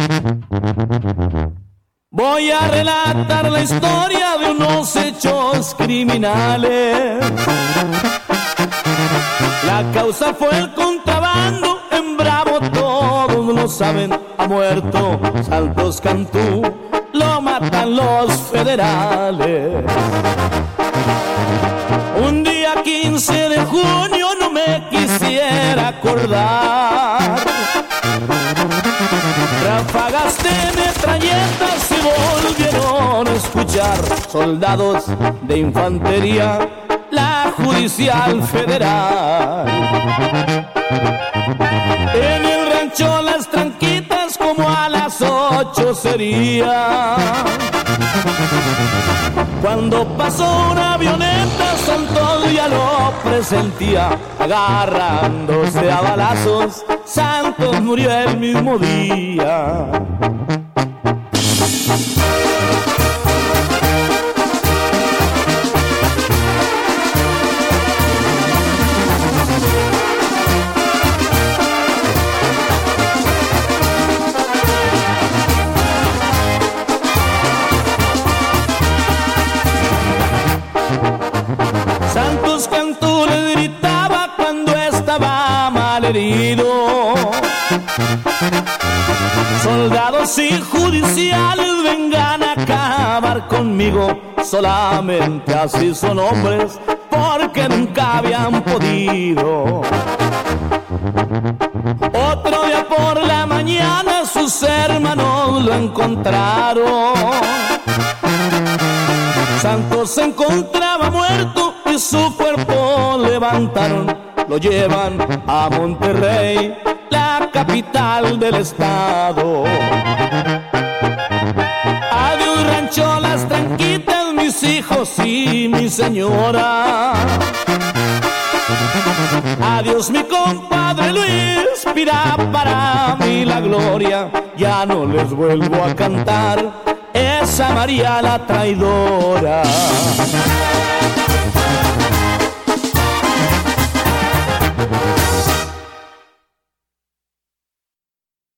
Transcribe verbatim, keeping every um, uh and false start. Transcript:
Voy a relatar la historia de unos hechos criminales. La causa fue el contrabando, en Bravo todos lo saben. Ha muerto Santos Cantú, lo matan los federales. Un día quince de junio no me quisiera acordar. Ráfagas de metralletas se volvieron a escuchar. Soldados de infantería, la Judicial Federal. En el rancho Las Tranquitas como a las ocho sería. Cuando pasó una avioneta, Santos ya lo presentía. Agarrándose a balazos, Santos murió el mismo día. Santos Cantú le gritaba cuando estaba mal herido. Soldados y judiciales vengan a acabar conmigo. Solamente así son hombres, porque nunca habían podido. Otro día por la mañana sus hermanos lo encontraron. Santos se encontraba muerto y su cuerpo levantaron. Lo llevan a Monterrey, la capital del estado. Adiós rancho Las Tranquitas, mis hijos y mi señora. Adiós mi compadre Luis, pira para mí la gloria. Ya no les vuelvo a cantar esa María la traidora.